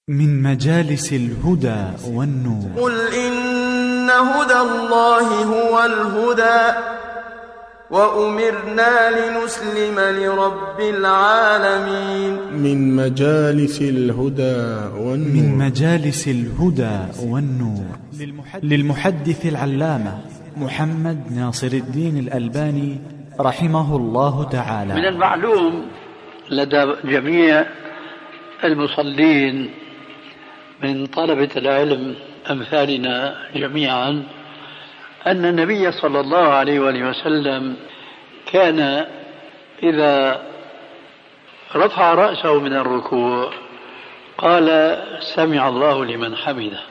من مجالس الهدى والنور. قل إن هدى الله هو الهدى وأمرنا لنسلم لرب العالمين. من مجالس الهدى والنور. من مجالس الهدى والنور للمحدث العلامة محمد ناصر الدين الألباني رحمه الله تعالى. من المعلوم لدى جميع المصلين من طلبة العلم أمثالنا جميعا أن النبي صلى الله عليه وآله وسلم كان إذا رفع رأسه من الركوع قال سمع الله لمن حمده،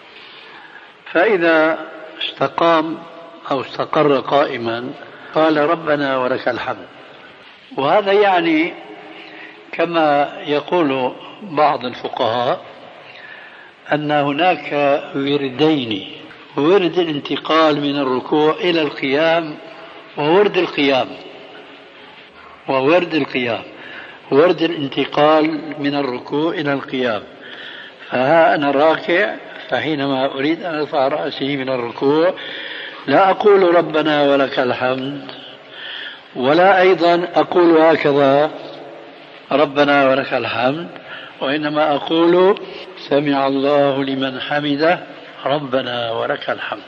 فإذا استقام أو استقر قائما قال ربنا ولك الحمد. وهذا يعني كما يقول بعض الفقهاء أن هناك وردين: ورد الانتقال من الركوع إلى القيام، وورد القيام. ورد الانتقال من الركوع إلى القيام. فها أنا راكع، فحينما أريد أن أرفع رأسي من الركوع لا أقول ربنا ولك الحمد، ولا أيضا أقول هكذا ربنا ولك الحمد، وإنما أقول سمع الله لمن حمده ربنا ولك الحمد.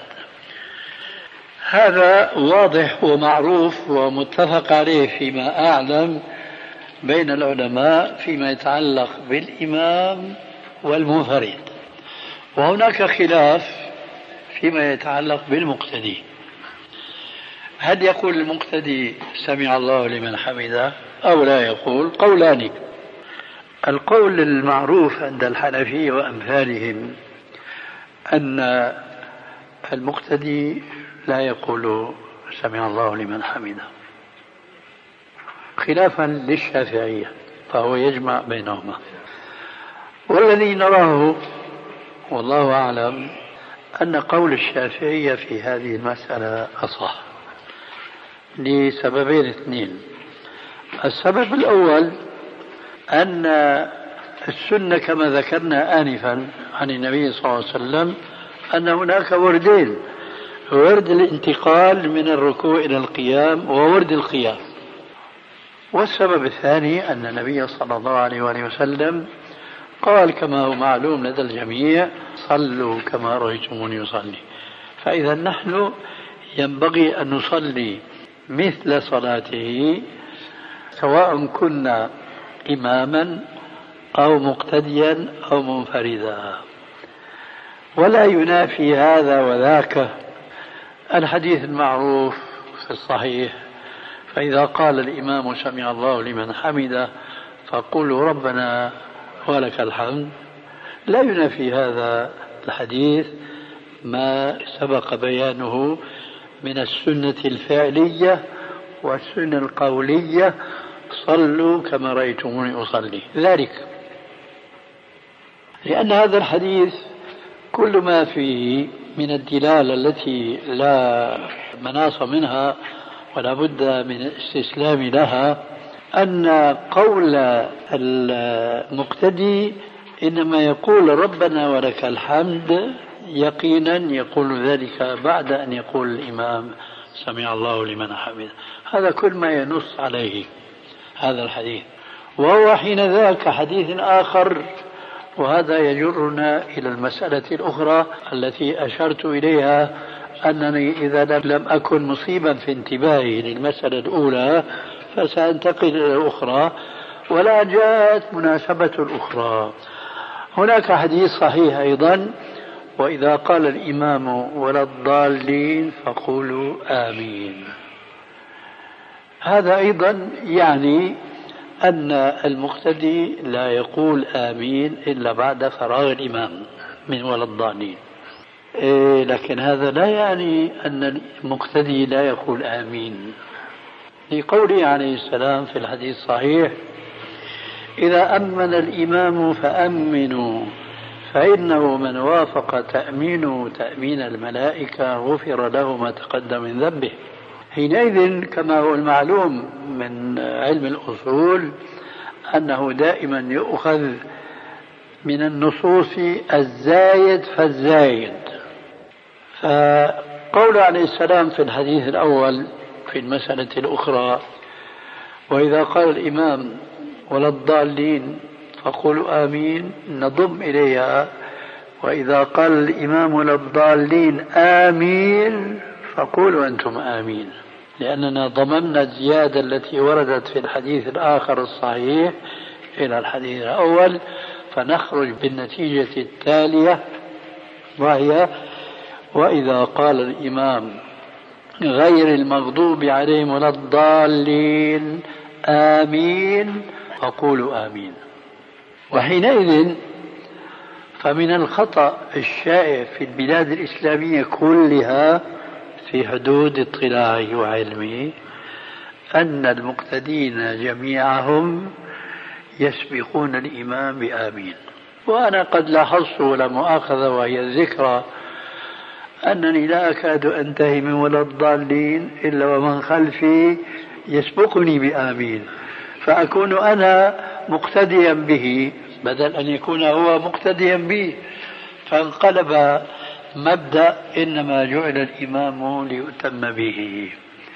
هذا واضح ومعروف ومتفق عليه فيما أعلم بين العلماء فيما يتعلق بالإمام والمنفرد، وهناك خلاف فيما يتعلق بالمقتدي. هل يقول المقتدي سمع الله لمن حمده أو لا يقول؟ قولان. القول المعروف عند الحنفية وأمثالهم أن المقتدي لا يقول سمع الله لمن حمده، خلافا للشافعية، فهو يجمع بينهما. والذي نراه والله أعلم أن قول الشافعية في هذه المسألة أصح لسببين اثنين. السبب الأول أن السنة كما ذكرنا آنفا عن النبي صلى الله عليه وسلم أن هناك وردين: ورد الانتقال من الركوع إلى القيام، وورد القيام. والسبب الثاني أن النبي صلى الله عليه وآله وسلم قال كما هو معلوم لدى الجميع: صلوا كما رأيتموني يصلي. فإذا نحن ينبغي أن نصلي مثل صلاته سواء كنا إماما أو مقتديا أو منفردا. ولا ينافي هذا وذاك الحديث المعروف في الصحيح: فإذا قال الإمام سمع الله لمن حمده فقولوا ربنا ولك الحمد. لا ينافي هذا الحديث ما سبق بيانه من السنة الفعلية والسنة القولية: صلوا كما رأيتموني أصلي. ذلك لأن هذا الحديث كل ما فيه من الدلالة التي لا مناص منها ولا بد من الاستسلام لها، أن قول المقتدي إنما يقول ربنا ولك الحمد يقينا يقول ذلك بعد أن يقول الإمام سمع الله لمن حمده. هذا كل ما ينص عليه هذا الحديث. وهو حين ذاك حديث آخر، وهذا يجرنا إلى المسألة الأخرى التي أشرت إليها، أنني إذا لم أكن مصيبا في انتباهي للمسألة الأولى فسأنتقل إلى الأخرى، ولا جاءت مناسبة الأخرى. هناك حديث صحيح أيضا: وإذا قال الإمام ولا الضالين فقولوا آمين. هذا أيضا يعني أن المقتدي لا يقول آمين إلا بعد فراغ الإمام من ولا الضالين. لكن هذا لا يعني أن المقتدي لا يقول آمين، لقوله عليه السلام في الحديث الصحيح: إذا أمن الإمام فأمنوا فإنه من وافق تأمينه تأمين الملائكة غفر له ما تقدم من ذنبه. حينئذ كما هو المعلوم من علم الأصول أنه دائما يؤخذ من النصوص الزايد فالزايد. فقول عليه السلام في الحديث الأول في المسألة الأخرى: وإذا قال الإمام ولا الضالين فقولوا آمين، نضم إليها: وإذا قال الإمام ولا الضالين آمين فقولوا أنتم آمين، لأننا ضممنا الزيادة التي وردت في الحديث الآخر الصحيح إلى الحديث الأول، فنخرج بالنتيجة التالية، وهي: وإذا قال الإمام غير المغضوب عليهم ولا الضالين آمين فقولوا آمين. وحينئذ فمن الخطأ الشائع في البلاد الإسلامية كلها في حدود اطلاعه وعلمه أن المقتدين جميعهم يسبقون الإمام بآمين. وأنا قد لاحظت ولا مؤاخذة وهي الذكرى أنني لا أكاد أنتهي من ولا الضالين إلا ومن خلفي يسبقني بآمين، فأكون أنا مقتديا به بدل أن يكون هو مقتديا بي، فانقلب مبدأ إنما جعل الإمام ليؤتم به.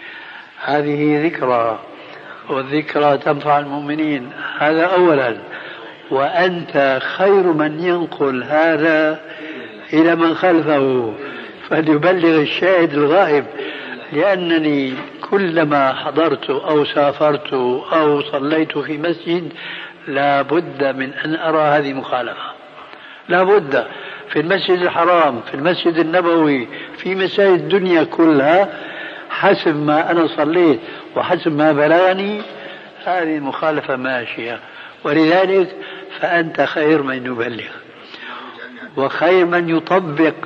هذه ذكرى، والذكرى تنفع المؤمنين، هذا أولا. وأنت خير من ينقل هذا إلى من خلفه فليبلغ الشاهد الغائب، لأنني كلما حضرت أو سافرت أو صليت في مسجد لا بد من أن أرى هذه مخالفة، لا بد، في المسجد الحرام، في المسجد النبوي، في مساجد الدنيا كلها، حسب ما أنا صليت وحسب ما بلغني هذه المخالفة ماشية. ولذلك فأنت خير من يبلغ وخير من يطبق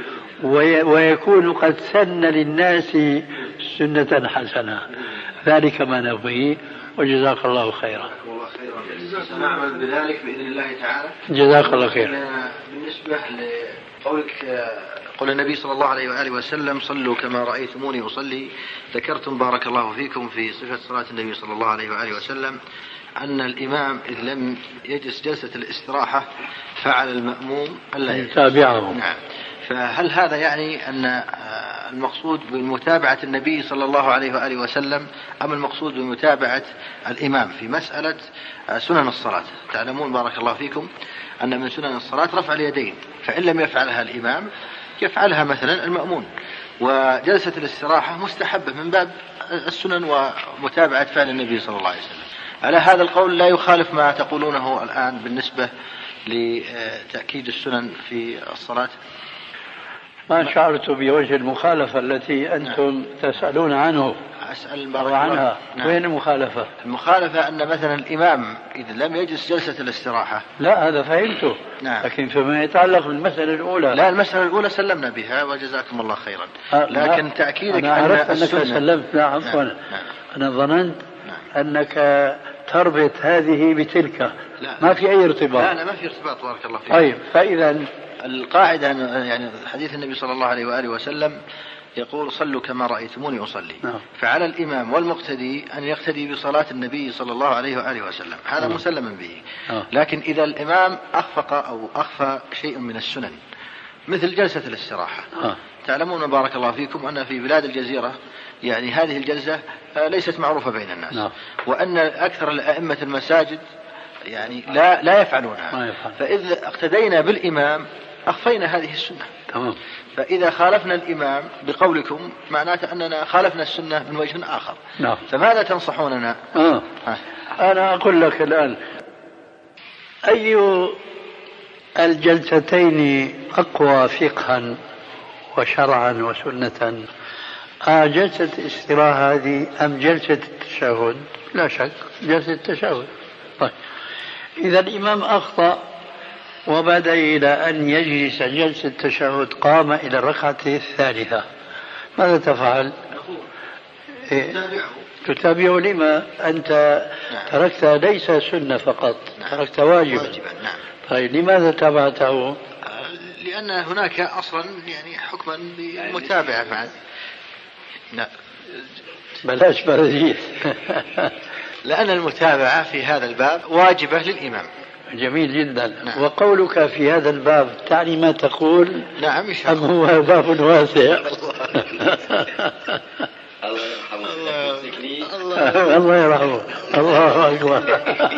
ويكون قد سن للناس سنة حسنة. ذلك ما نبغيه، وجزاك الله خيرا. سنعمل بذلك بإذن الله تعالى. جزاك الله خير. بالنسبة لقولك قول النبي صلى الله عليه وآله وسلم: صلوا كما رأيتموني أصلي، ذكرتم بارك الله فيكم في صفة صلاة النبي صلى الله عليه وآله وسلم أن الإمام إذ لم يجلس جلسة الاستراحة فعل المأموم ألا يتابعه. نعم. فهل هذا يعني أن المقصود بمتابعة النبي صلى الله عليه وآله وسلم أم المقصود بمتابعة الإمام في مسألة سنن الصلاة؟ تعلمون بارك الله فيكم أن من سنن الصلاة رفع اليدين، فإن لم يفعلها الإمام يفعلها مثلا المأمون، وجلسة الاستراحة مستحبة من باب السنن ومتابعة فعل النبي صلى الله عليه وسلم. على هذا القول لا يخالف ما تقولونه الآن بالنسبة لتأكيد السنن في الصلاة؟ ما شعرت بوجه المخالفة التي أنتم تسألون عنه. أسأل عنها. نعم. وين المخالفة؟ المخالفة أن مثلا الإمام إذا لم يجلس جلسة الاستراحة. لا هذا فهمته. نعم. لكن فيما يتعلق بالمسألة الأولى. لا، المسألة الأولى سلمنا بها وجزاكم الله خيرا. لكن تأكيدك أنا عرفت أنك سلمت. لا عفوا. نعم. أنا ظننت أنك تربط هذه بتلك. لا. ما في أي ارتباط. لا ما في ارتباط بارك الله فيك. طيب، فإذا القاعدة يعني حديث النبي صلى الله عليه وآله وسلم يقول: صلوا كما رأيتموني أصلي. فعلى الإمام والمقتدي أن يقتدي بصلاة النبي صلى الله عليه وآله وسلم، هذا مسلم به. لكن إذا الإمام أخفق أو أخفى شيء من السنن مثل جلسة الاستراحة، تعلمون بارك الله فيكم أن في بلاد الجزيرة يعني هذه الجلسة ليست معروفة بين الناس، وأن أكثر الأئمة المساجد يعني لا يفعلونها. فإذا اقتدينا بالإمام أخفينا هذه السنة. تمام. فإذا خالفنا الإمام بقولكم معناته أننا خالفنا السنة من وجه آخر. نعم. فماذا تنصحوننا؟ أنا أقول لك الآن أي الجلستين أقوى فقها وشرعا وسنة، جلسة الاستراحة هذه أم جلسة التشهد؟ لا شك جلسة التشهد. طيب، إذا الإمام أخطأ وبدأ إلى أن يجلس جلسة التشهد، قام إلى الركعة الثالثة، ماذا تفعل؟ تتابعه. لما أنت تركت ليس سنة فقط، تركت واجبا. طيب، لماذا تابعته؟ لأن هناك أصلا يعني حكما بالمتابعة بعد. لا بلاش برديس. لأن المتابعة في هذا الباب واجبة للإمام. جميل جدا. نعم. وقولك في هذا الباب تعني ما تقول؟ نعم إن شاء أم هو باب واسع؟ الله يرحمه. الله أكبر.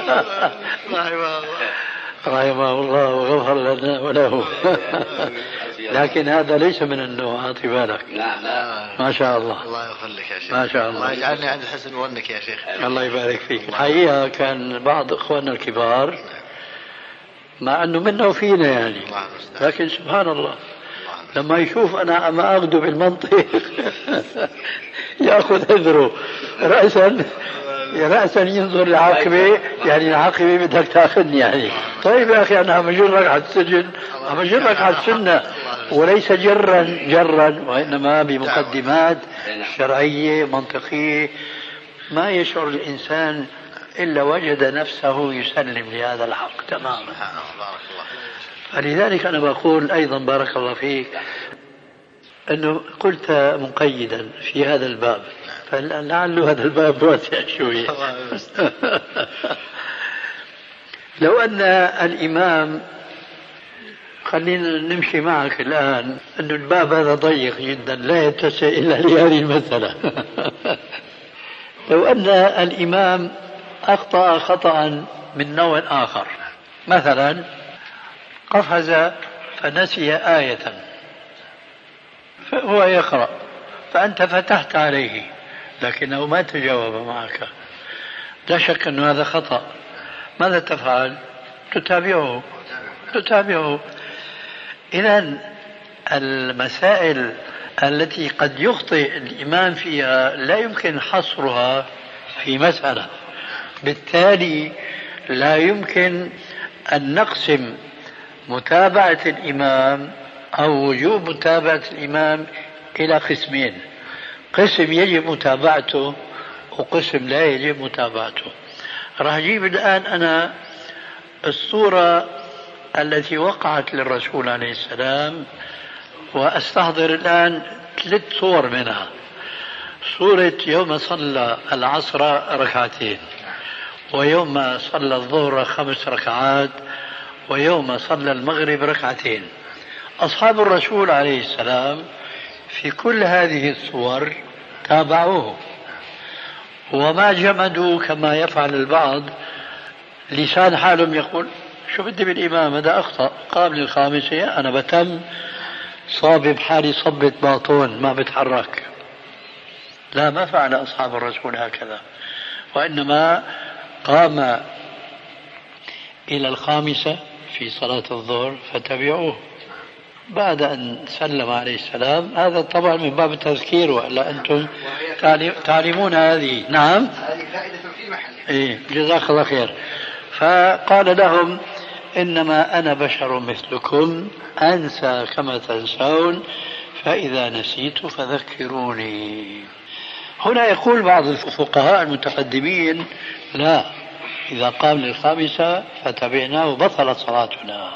رحمه الله وغفر لنا وله. لكن هذا ليس من النوع، أعطي بالك. لا ما شاء الله. الله يغفر لك يا شيخ. ما شاء الله. الله يجعلني عند حسن ظنك يا شيخ. الله يبارك فيك. الحقيقة كان بعض إخواننا الكبار مع أنه منه فينا يعني، لكن سبحان الله لما يشوف أنا ما أغدو بالمنطق يأخذ هذره رأسا ينظر لعاقبه، يعني العاقبة بدك تأخذني يعني. طيب يا أخي أنا بجرك على السجن، بجرك على السنة، وليس جرا وإنما بمقدمات شرعية منطقية ما يشعر الإنسان إلا وجد نفسه يسلم لهذا الحق تماما. فلذلك أنا بقول أيضا بارك الله فيك أنه قلت مقيدا في هذا الباب، فلعل هذا الباب واسع شوية. لو أن الإمام، خلينا نمشي معك الآن، أن الباب هذا ضيق جدا لا يتسع إلا لهذه المسألة. لو أن الإمام أخطأ خطأ من نوع آخر، مثلا قفز فنسي آية فهو يقرأ فأنت فتحت عليه لكنه ما تجاوب معك، لا شك أن هذا خطأ. ماذا تفعل؟ تتابعه. إذن المسائل التي قد يخطئ الإمام فيها لا يمكن حصرها في مسألة، بالتالي لا يمكن أن نقسم متابعة الإمام أو وجوب متابعة الإمام إلى قسمين: قسم يجب متابعته وقسم لا يجب متابعته. راح أجيب الآن أنا الصورة التي وقعت للرسول عليه السلام، وأستحضر الآن 3 صور منها. صورة يوم صلى العصر ركعتين، ويوم صلى الظهر 5 ركعات، ويوم صلى المغرب ركعتين. أصحاب الرسول عليه السلام في كل هذه الصور تابعوه، وما جمدوا كما يفعل البعض. لسان حالهم يقول شو بدي بالإمام هذا أخطأ، قام للخامسة أنا بتم صابب حالي صبة باطون ما بتحرك. لا، ما فعل أصحاب الرسول هكذا، وإنما قام إلى الخامسة في صلاة الظهر فتبعوه بعد أن سلم عليه السلام. هذا طبعا من باب التذكير، وإلا أنتم تعلمون هذه. نعم، هذه فائدة في محلها. إيه، جزاك الله خير. فقال لهم إنما أنا بشر مثلكم أنسى كما تنسون، فإذا نسيت فذكروني. هنا يقول بعض الفقهاء المتقدمين لا، إذا قام للخامسة فتبعناه بطلت صلاتنا،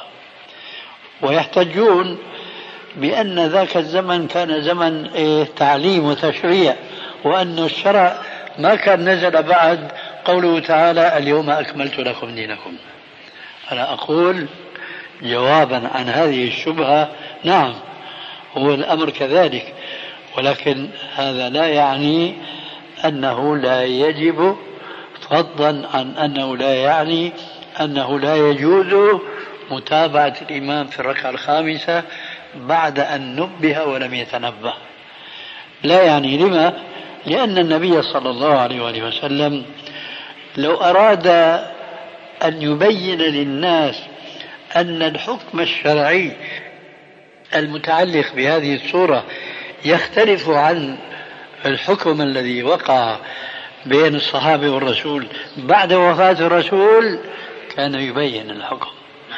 ويحتجون بأن ذاك الزمن كان زمن تعليم وتشريع، وأن الشرع ما كان نزل بعد قوله تعالى اليوم أكملت لكم دينكم. أنا أقول جوابا عن هذه الشبهة نعم، هو الأمر كذلك، ولكن هذا لا يعني أنه لا يجب، فضلا عن أنه لا يعني أنه لا يجوز متابعة الإمام في الركعة الخامسة بعد أن نبه ولم يتنبه. لا يعني. لما؟ لأن النبي صلى الله عليه وآله وسلم لو أراد أن يبين للناس أن الحكم الشرعي المتعلق بهذه السورة يختلف عن الحكم الذي وقع بين الصحابة والرسول بعد وفاة الرسول، كان يبين الحكم.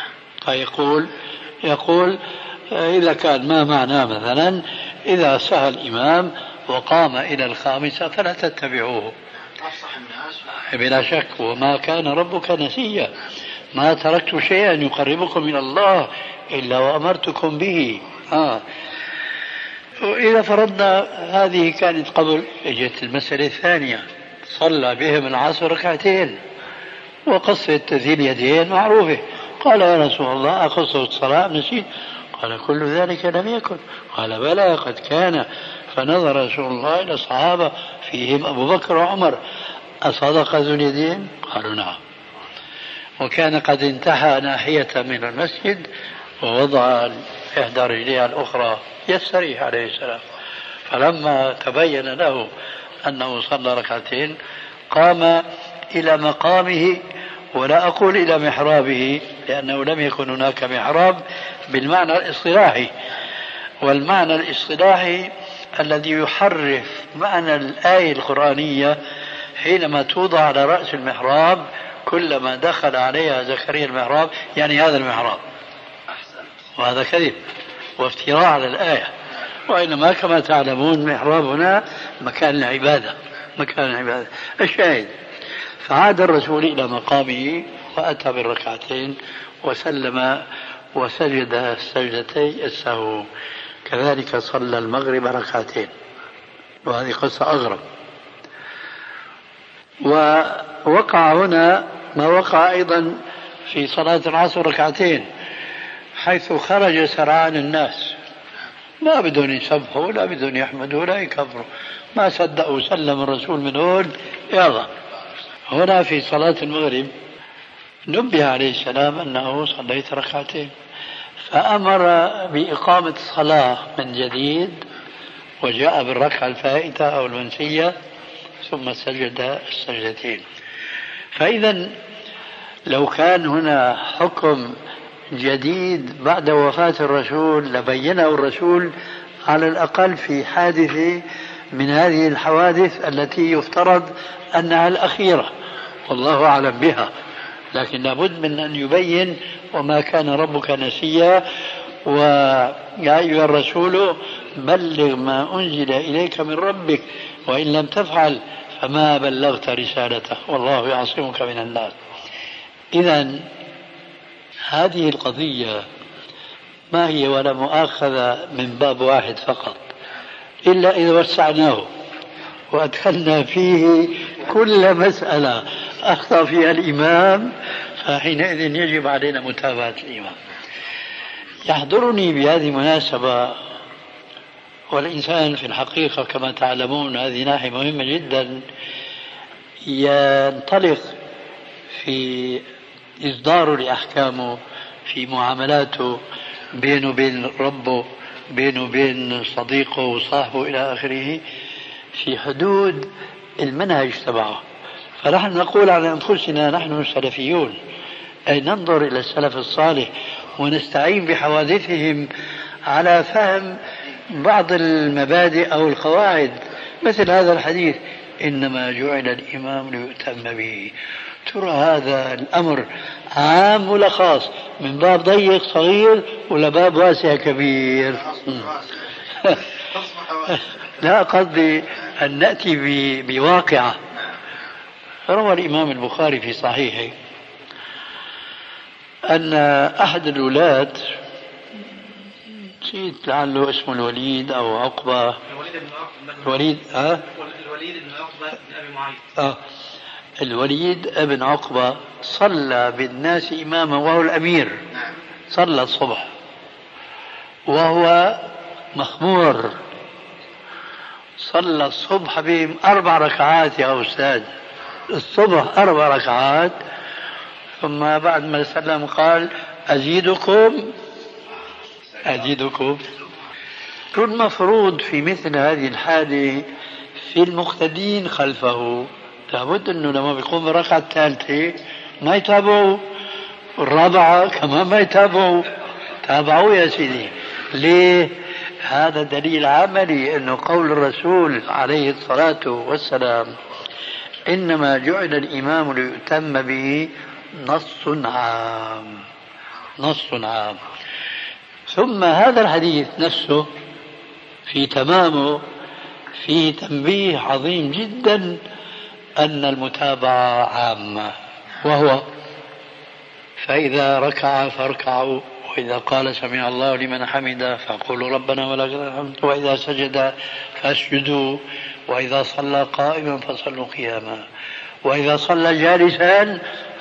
يقول إذا كان ما معناه مثلا إذا سهى الإمام وقام إلى الخامسة فلا تتبعوه بلا شك، وما كان ربك نسيا، ما تركت شيئا يقربكم إلى الله إلا وأمرتكم به. وإذا فرضنا هذه كانت قبل، اجت المسألة الثانية، صلى بهم العصر ركعتين وقصة ذي اليدين معروفة. قال يا رسول الله أقصة الصلاة نسيت؟ قال كل ذلك لم يكن. قال بلى قد كان. فنظر رسول الله إلى الصحابة فيهم أبو بكر وعمر أصدق ذو اليدين؟ قالوا نعم. وكان قد انتهى ناحية من المسجد ووضع إحدى رجليها الأخرى يستريح عليه السلام. فلما تبين له أنه صلى ركعتين قام إلى مقامه، ولا أقول إلى محرابه لأنه لم يكن هناك محراب بالمعنى الاصطلاحي، والمعنى الاصطلاحي الذي يحرف معنى الآية القرآنية حينما توضع على رأس المحراب كلما دخل عليها زكريا المحراب، يعني هذا المحراب. وهذا كذب وافتراء على الآية، وإنما كما تعلمون محراب هنا مكان العبادة، مكان العبادة. الشاهد فعاد الرسول إلى مقامه وأتى بالركعتين وسلم وسجد السجدتي السهو. كذلك صلى المغرب ركعتين، وهذه قصة أغرب. ووقع هنا ما وقع أيضا في صلاة العصر ركعتين، حيث خرج سرعان الناس، لا بدون يسبحوا لا بدون يحمدوا لا يكفروا، ما صدقوا سلم الرسول من هون يلا. هنا في صلاة المغرب نبه عليه السلام أنه صليت ركعتين، فأمر بإقامة الصلاة من جديد وجاء بالركعة الفائتة أو المنسية ثم سجد السجدتين. فإذا لو كان هنا حكم جديد بعد وفاة الرسول لبينه الرسول على الأقل في حادثة من هذه الحوادث التي يفترض أنها الأخيرة والله أعلم بها، لكن لابد من أن يبين وما كان ربك نسيا، ويا أيها الرسول بلغ ما أنزل إليك من ربك وإن لم تفعل فما بلغت رسالته والله يعصمك من الناس. إذن هذه القضية ما هي ولا مؤاخذة من باب واحد فقط، إلا إذا وسعناه وأدخلنا فيه كل مسألة أخطأ فيها الإمام فحينئذ يجب علينا متابعة الإمام. يحضرني بهذه المناسبة، والإنسان في الحقيقة كما تعلمون هذه ناحية مهمة جدا، ينطلق في إصداره لأحكامه في معاملاته بينه وبين ربه، بينه وبين صديقه وصاحبه إلى آخره في حدود المنهج تبعه. فنحن نقول على أنفسنا نحن السلفيون، أي ننظر إلى السلف الصالح ونستعين بحوادثهم على فهم بعض المبادئ أو القواعد، مثل هذا الحديث إنما جعل الإمام ليؤتم به. ترى هذا الأمر عام ولا خاص، من باب ضيق صغير ولا باب واسع كبير؟ لا قصدي أن نأتي بواقعة. روى الإمام البخاري في صحيحه أن أحد الأولاد، نسيت لعله اسمه الوليد أو عقبة، الوليد بن عقبة بن أبي معيط، الوليد ابن عقبة صلى بالناس إماما وهو الأمير، صلى الصبح وهو مخمور، صلى الصبح بهم 4 ركعات يا أستاذ، الصبح 4 ركعات، ثم بعد ما سلم قال أزيدكم. شو المفروض في مثل هذه الحالة في المقتدين خلفه؟ لابد أنه لما بيقوم بالركعة الثالثة ما يتابعوا، الرابعة كمان ما يتابعوا، تابعوا يا سيدي. ليه؟ هذا دليل عملي أنه قول الرسول عليه الصلاة والسلام إنما جعل الإمام ليؤتم به نص عام. ثم هذا الحديث نفسه في تمامه فيه تنبيه عظيم جدا أن المتابعة عامة، وهو فإذا ركع فاركعوا، وإذا قال سمع الله لمن حمده فقولوا ربنا ولك الحمد، وإذا سجد فاسجدوا، وإذا صلى قائما فصلوا قياما، وإذا صلى جالسا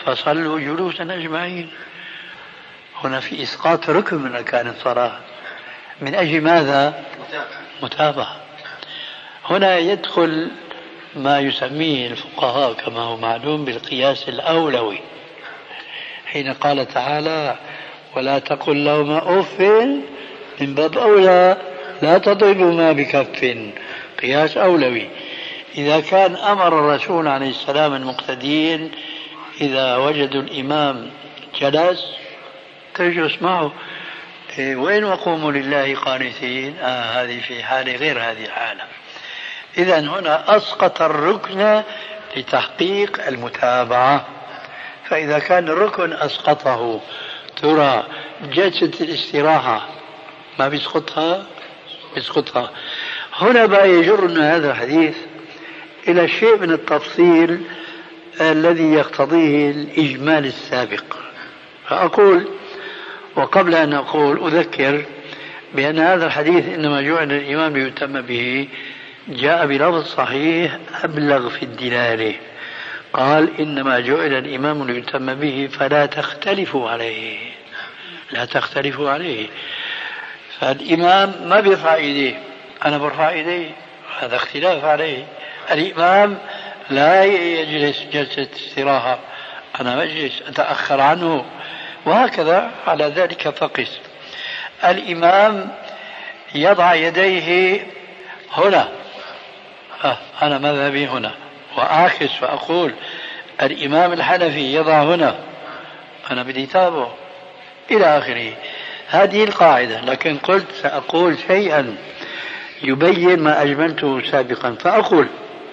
فصلوا جلوسا أجمعين. هنا في إسقاط ركن من أركان الصلاة من أجل ماذا؟ متابعة. هنا يدخل ما يسميه الفقهاء كما هو معلوم بالقياس الأولوي، حين قال تعالى ولا تقل لهما أف، من باب أولى لا تضربهما بكف، قياس أولوي. إذا كان أمر الرسول عليه السلام المقتدين إذا وجدوا الإمام جلس تجلس معه، وين وقوموا لله قانتين، هذه في حالة غير هذه الحالة. إذن هنا أسقط الركن لتحقيق المتابعة. فإذا كان الركن أسقطه ترى جلسة الاستراحة ما بيسقطها؟ بيسقطها. هنا بقى يجرنا هذا الحديث إلى شيء من التفصيل الذي يقتضيه الإجمال السابق. فأقول وقبل أن أقول أذكر بأن هذا الحديث إنما جعل الإمام ليتم به جاء بلفظ صحيح أبلغ في الدلالة، قال إنما جعل الإمام ليتم به فلا تختلفوا عليه، لا تختلفوا عليه. فالإمام ما بيرفع إيديه، أنا برفع إيديه، هذا اختلاف عليه. الإمام لا يجلس جلسة استراحة، أنا مجلس أتأخر عنه، وهكذا على ذلك فقس. الإمام يضع يديه هنا، أنا مذهبي هنا، وأعكس فأقول الإمام الحنفي يضع هنا، أنا بدي تابعه إلى آخره. هذه القاعدة. لكن قلت سأقول شيئا يبين ما أجملته سابقا، فأقول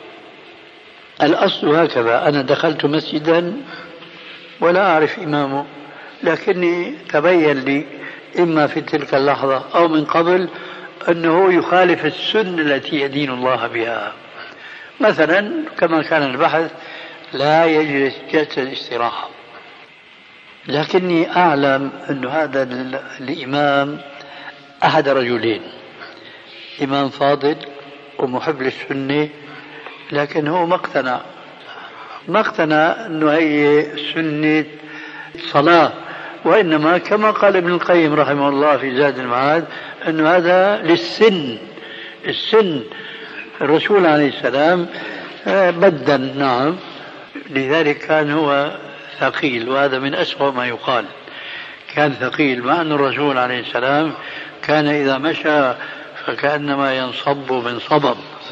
الأصل هكذا: أنا دخلت مسجدا ولا أعرف إمامه، لكني تبين لي إما في تلك اللحظة أو من قبل أنه يخالف السنة التي يدين الله بها. مثلا كما كان البحث لا يجلس جلسة الاستراحة، لكني أعلم أن هذا الإمام أحد رجلين، إمام فاضل ومحب للسنة، لكن هو ما اقتنع أنه هي سنة صلاة، وإنما كما قال ابن القيم رحمه الله في زاد المعاد أن هذا للسن. السن الرسول عليه السلام بدل، نعم، لذلك كان هو ثقيل، وهذا من أسوأ ما يقال، كان ثقيل، مع أن الرسول عليه السلام كان إذا مشى فكأنما ينصب من صبب.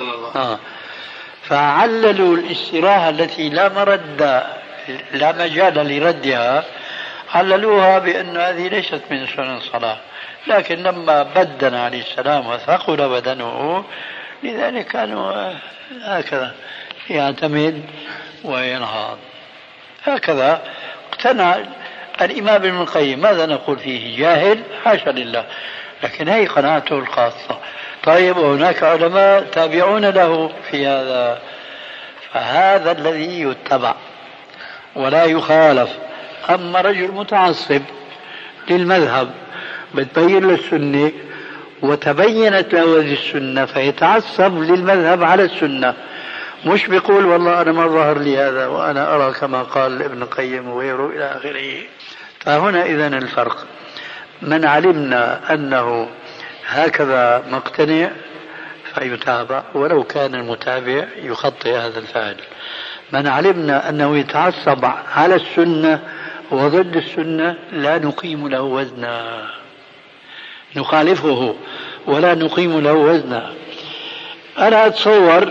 فعللوا الاستراحة التي لا مجال لردها، عللوها بأن هذه ليست من سنن الصلاة. لكن لما بدن عليه السلام وثقل بدنه، لذلك كانوا هكذا يعتمد وينهض. هكذا اقتنع الإمام ابن القيم. ماذا نقول فيه؟ جاهل؟ حاشا لله، لكن هي قناعته الخاصة. طيب، وهناك علماء تابعون له في هذا، فهذا الذي يتبع ولا يخالف. أما رجل متعصب للمذهب بتبين له السنة وتبينت له هذه السنة فيتعصب للمذهب على السنة، مش بيقول والله أنا ما ظهر لي هذا وأنا أرى كما قال ابن القيم وغيره إلى آخره. فهنا إذن الفرق: من علمنا أنه هكذا مقتنع فيتابع ولو كان المتابع يخطئ هذا الفعل. من علمنا أنه يتعصب على السنة وضد السنة لا نقيم له وزنا، نخالفه ولا نقيم له وزنا. أنا أتصور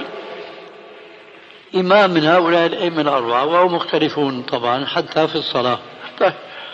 إمام من هؤلاء الأئمة الأربعة وهم مختلفون طبعا حتى في الصلاة. طيب،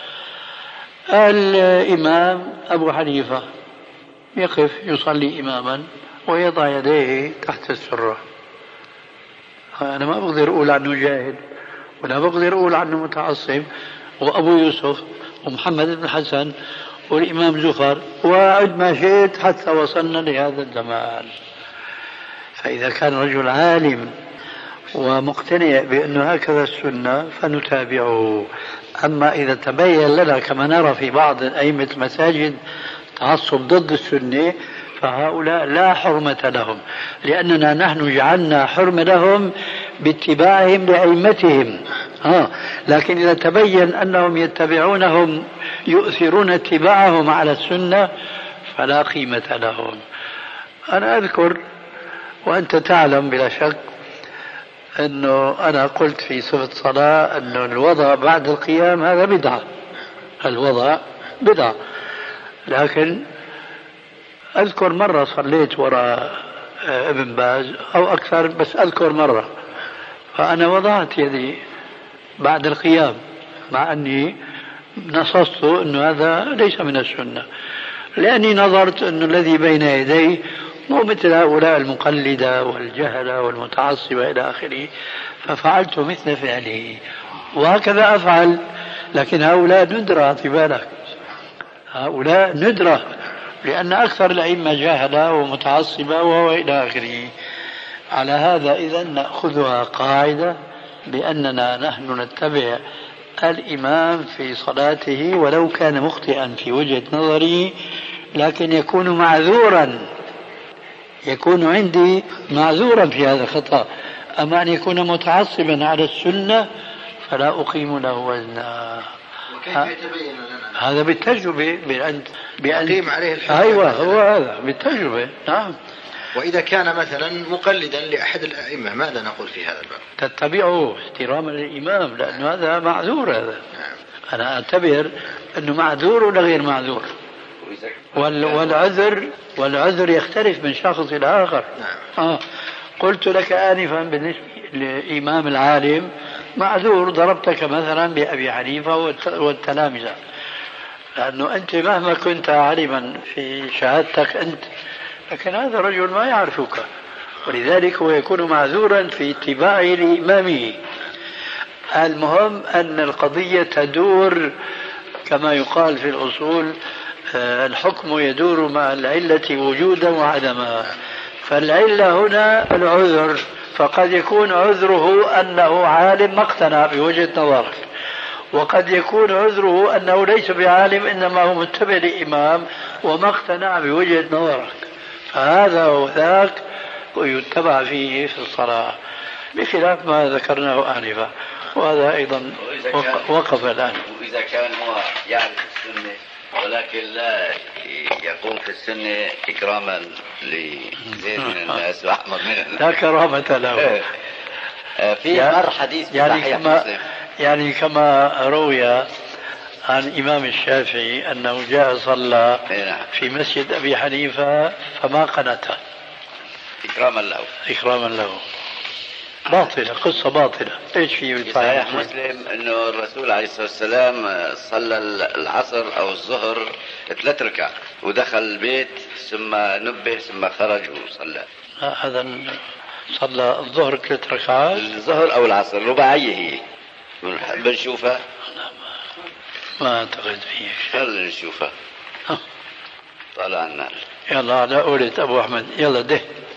الإمام أبو حنيفة يقف يصلي إماما ويضع يديه تحت السرة. أنا ما بقدر أقول عنه جاهل ولا بقدر أقول عنه متعصب. وأبو يوسف ومحمد بن حسن والإمام زفر وعد ما شئت حتى وصلنا لهذا الزمان. فإذا كان رجل عالم ومقتنع بأنه هكذا السنة فنتابعه. أما إذا تبين لنا كما نرى في بعض أئمة المساجد تعصب ضد السنة فهؤلاء لا حرمة لهم، لأننا نحن جعلنا حرمة لهم باتباعهم لأئمتهم لكن إذا تبين أنهم يتبعونهم يؤثرون اتباعهم على السنة فلا قيمة لهم. أنا أذكر وأنت تعلم بلا شك أنه أنا قلت في صفة الصلاة أنه الوضع بعد القيام هذا بدعة، الوضع بدعة. لكن أذكر مرة صليت وراء ابن باز أو أكثر، بس أذكر مرة فأنا وضعت يدي بعد القيام مع أني نصصت أنه هذا ليس من السنة، لأني نظرت أن الذي بين يديه مو مثل هؤلاء المقلدة والجهلة والمتعصبة إلى آخره، ففعلت مثل فعله وهكذا أفعل. لكن هؤلاء ندرة، في بالك هؤلاء ندرة، لأن أكثر الأئمة جاهلة ومتعصبة وهو إلى آخره. على هذا إذن نأخذها قاعدة بأننا نحن نتبع الإمام في صلاته ولو كان مخطئا في وجهة نظره، لكن يكون معذورا، يكون عندي معذورا في هذا الخطأ. أما أن يكون متعصبا على السنة فلا أقيم له وزنا. وكيف يتبين لنا هذا بالتجربة بأن يقيم عليه الحجة؟ أيوة هو هذا بالتجربة. نعم. وإذا كان مثلا مقلدا لأحد الأئمة ماذا نقول في هذا الباب؟ تتبعه احتراما للإمام، لأنه هذا معذور. هذا أنا أعتبر أنه معذور ولا غير معذور، والعذر يختلف من شخص إلى آخر. قلت لك آنفا بالنسبة للإمام العالم معذور، ضربتك مثلا بأبي حنيفة والتلامذة، لأنه أنت مهما كنت عالما في شهادتك أنت، لكن هذا الرجل ما يعرفك، ولذلك هو يكون معذورا في اتباعه لإمامه. المهم أن القضية تدور كما يقال في الأصول، الحكم يدور مع العلة وجودا وعدما. فالعلة هنا العذر، فقد يكون عذره أنه عالم ما اقتنع بوجهة نظرك، وقد يكون عذره أنه ليس بعالم إنما هو متبع لإمام وما اقتنع بوجهة نظرك، فهذا وذاك ويتبع فيه في الصلاة، بخلاف ما ذكرناه آنفا، وهذا أيضا وقف الآن. وإذا كان هو يعرف السنة ولكن لا يقوم في السنة إكراما لزيد من الناس وأحمد من الناس، لا كرامة له. في مر حديث يعني كما روي عن إمام الشافعي أنه جاء صلى في مسجد أبي حنيفة فما قنته إكراما له. باطلة، قصة باطلة. ايش في صحيح مسلم انه الرسول عليه الصلاة والسلام صلى العصر او الظهر 3 ركع ودخل البيت ثم نبه ثم خرج وصلى. هذا صلى الظهر 3 ركعات، الظهر او العصر رباعية هي بنشوفها. ما اعتقد فيه. خلينا نشوفها. طالع النار. يلا على قولة ابو احمد، يلا ده.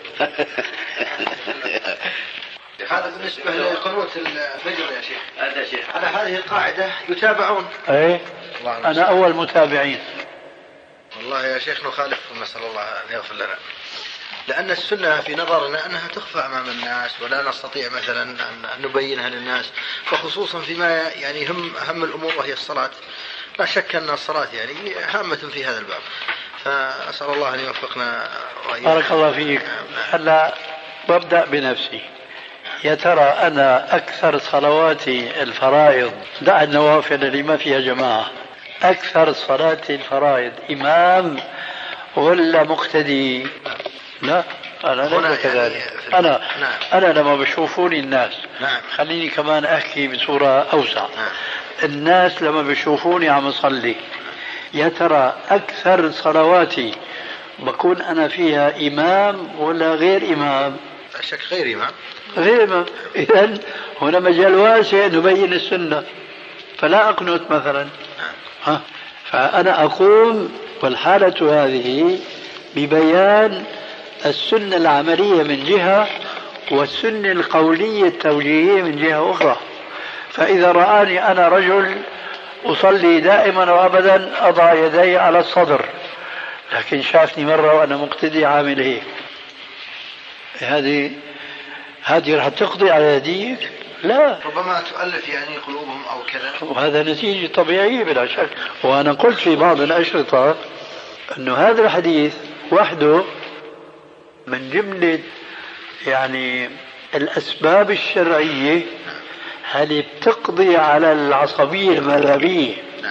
هذا بالنسبة لقنوة الفجر يا شيخ. هذا شيخ على هذه القاعدة يتابعون. ايه أنا أول متابعين. والله يا شيخ نخالف، نسأل الله أن يغفر لنا، لأن السنة في نظرنا أنها تخفى أمام الناس ولا نستطيع مثلا أن نبينها للناس، وخصوصا فيما يعني هم الأمور وهي الصلاة. لا شك أن الصلاة يعني هامة في هذا الباب، فأسأل الله أن يوفقنا وإياكم. بارك الله فيك. هلا ببدأ بنفسي. يا ترى أنا أكثر صلواتي الفرائض، دع النوافل اللي ما فيها جماعة، أكثر صلاتي الفرائض إمام ولا مقتدي؟ لا، أنا ليس كذلك. يعني أنا لما بشوفوني الناس، خليني كمان أحكي بصورة أوسع. الناس لما بشوفوني عم أصلي، يا ترى أكثر صلواتي بكون أنا فيها إمام ولا غير إمام؟ لا شك غير إمام. غير إمام. إذن هنا مجال واسع نبين السنة، فلا أقنط مثلا. فأنا أقوم والحالة هذه ببيان السنة العملية من جهة والسنة القولية التوجيهية من جهة أخرى. فإذا رآني أنا رجل أصلي دائما وأبدا أضع يدي على الصدر، لكن شافني مرة وأنا مقتدي عامل هيك، هذه رح تقضي على يديك؟ لا، ربما تؤلف يعني قلوبهم أو كذا، وهذا نتيجة طبيعية بلا شك. وأنا قلت في بعض الأشرطة أنه هذا الحديث وحده من جملة يعني الأسباب الشرعية هل بتقضي على العصبية المذهبية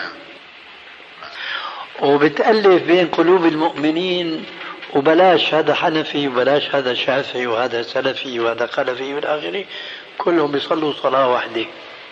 وبتألف بين قلوب المؤمنين، وبلاش هذا حنفي وبلاش هذا شافعي وهذا سلفي وهذا خلفي والآخرين كلهم بيصلوا صلاة واحدة.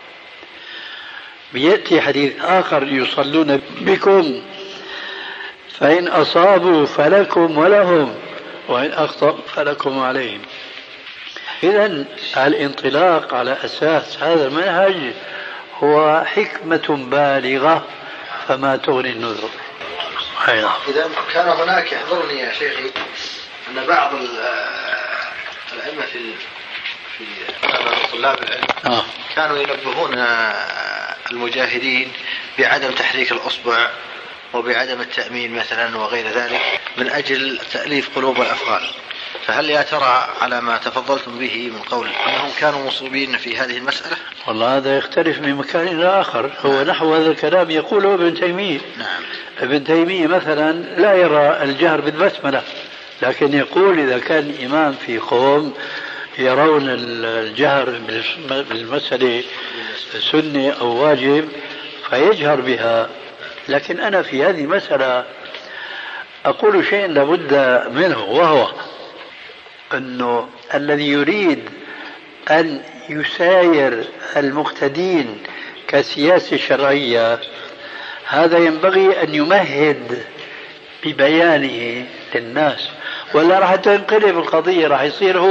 بيأتي حديث آخر يصلون بكم فإن أصابوا فلكم ولهم وإن أخطأوا فلكم عليهم. إذن الانطلاق على أساس هذا المنهج هو حكمة بالغة فما تغني النذر. إذا كان هناك، يحضرني يا شيخي أن بعض الأئمة في طلاب العلم كانوا ينبهون المجاهدين بعدم تحريك الأصبع وبعدم التأمين مثلا وغير ذلك من أجل تأليف قلوب الأفغان. فهل يا ترى على ما تفضلتم به من قول أنهم كانوا مصوبين في هذه المسألة؟ والله هذا يختلف من مكان إلى آخر. هو نحو هذا الكلام يقوله ابن تيمية. نعم. ابن تيمية مثلا لا يرى الجهر بالبسملة، لكن يقول إذا كان الإمام في قوم يرون الجهر بالمسألة سنة أو واجب فيجهر بها. لكن أنا في هذه المسألة أقول شيء لابد منه، وهو أنه الذي يريد أن يساير المقتدين كسياسة شرعية هذا ينبغي أن يمهد ببيانه للناس، ولا راح تنقلب القضية، راح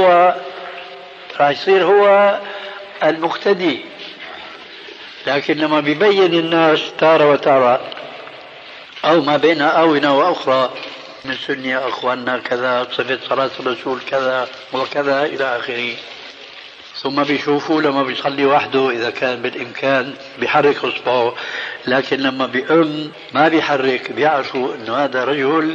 يصير هو المقتدي. لكن لما بيبين الناس تارة وتارة أو ما بين آونة وأخرى من سنة أخواننا كذا، صفة صلاة الرسول كذا وكذا إلى آخره، ثم بيشوفوا لما بيصلي وحده إذا كان بالإمكان بيحرك إصبعه، لكن لما ما بيحرك بيعرفوا أنه هذا رجل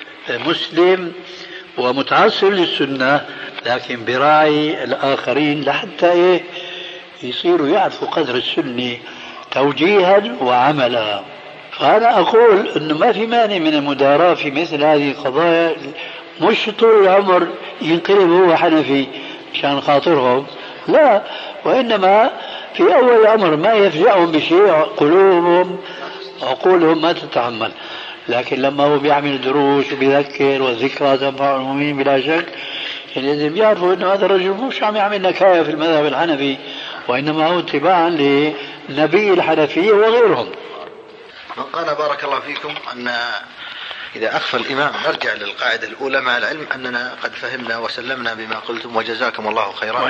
مسلم ومتعصب للسنة، لكن براعي الآخرين لحتى يصيروا يعرفوا قدر السنة توجيها وعملا. فأنا أقول أنه ما في مانع من المداراة في مثل هذه القضايا، مش طول العمر ينقلب هو حنفي عشان خاطرهم، لا، وإنما في أول الأمر ما يفجعهم بشيء قلوبهم عقولهم ما تتحمل. لكن لما هو بيعمل دروس وبيذكر والذكرى تنفع المؤمنين بلا شك، لازم يعرفوا أنه هذا الرجل مش عم يعمل نكاية في المذهب الحنفي، وإنما هو اتباعا لنبي الحنفية وغيرهم. من قال بارك الله فيكم أن إذا أخفى الإمام نرجع للقاعدة الأولى مع العلم أننا قد فهمنا وسلمنا بما قلتم وجزاكم الله خيرا.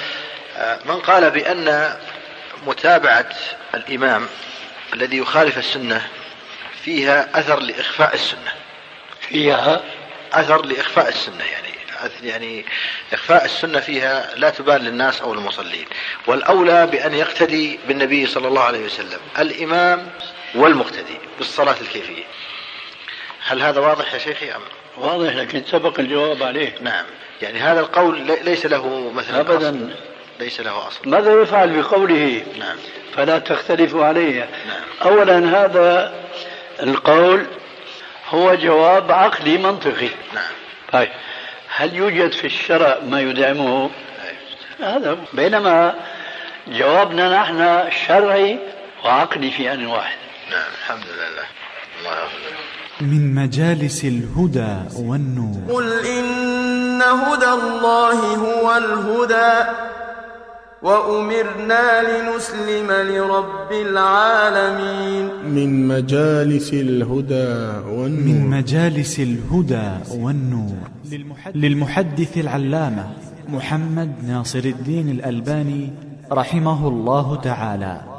من قال بأن متابعة الإمام الذي يخالف السنة فيها أثر لإخفاء السنة، فيها أثر لإخفاء السنة، يعني إخفاء السنة فيها لا تبان للناس أو المصلين، والأولى بأن يقتدي بالنبي صلى الله عليه وسلم الإمام والمقتدي بالصلاة الكيفية. هل هذا واضح يا شيخي أم؟ واضح، لكن سبق الجواب عليه. نعم، يعني هذا القول ليس له مثلا أبدا أصل. ليس له أصل. ماذا يفعل بقوله؟ نعم. فلا تختلفوا عليه. نعم. أولا هذا القول هو جواب عقلي منطقي. نعم. طيب هل يوجد في الشرع ما يدعمه؟ هذا، بينما جوابنا نحن شرعي وعقلي في آن واحد. نعم، الحمد لله. الله يغفر. من مجالس الهدى والنور. قل إن هدى الله هو الهدى وأمرنا لنسلم لرب العالمين. من مجالس الهدى والنور. من مجالس الهدى والنور للمحدث العلامة محمد ناصر الدين الألباني رحمه الله تعالى.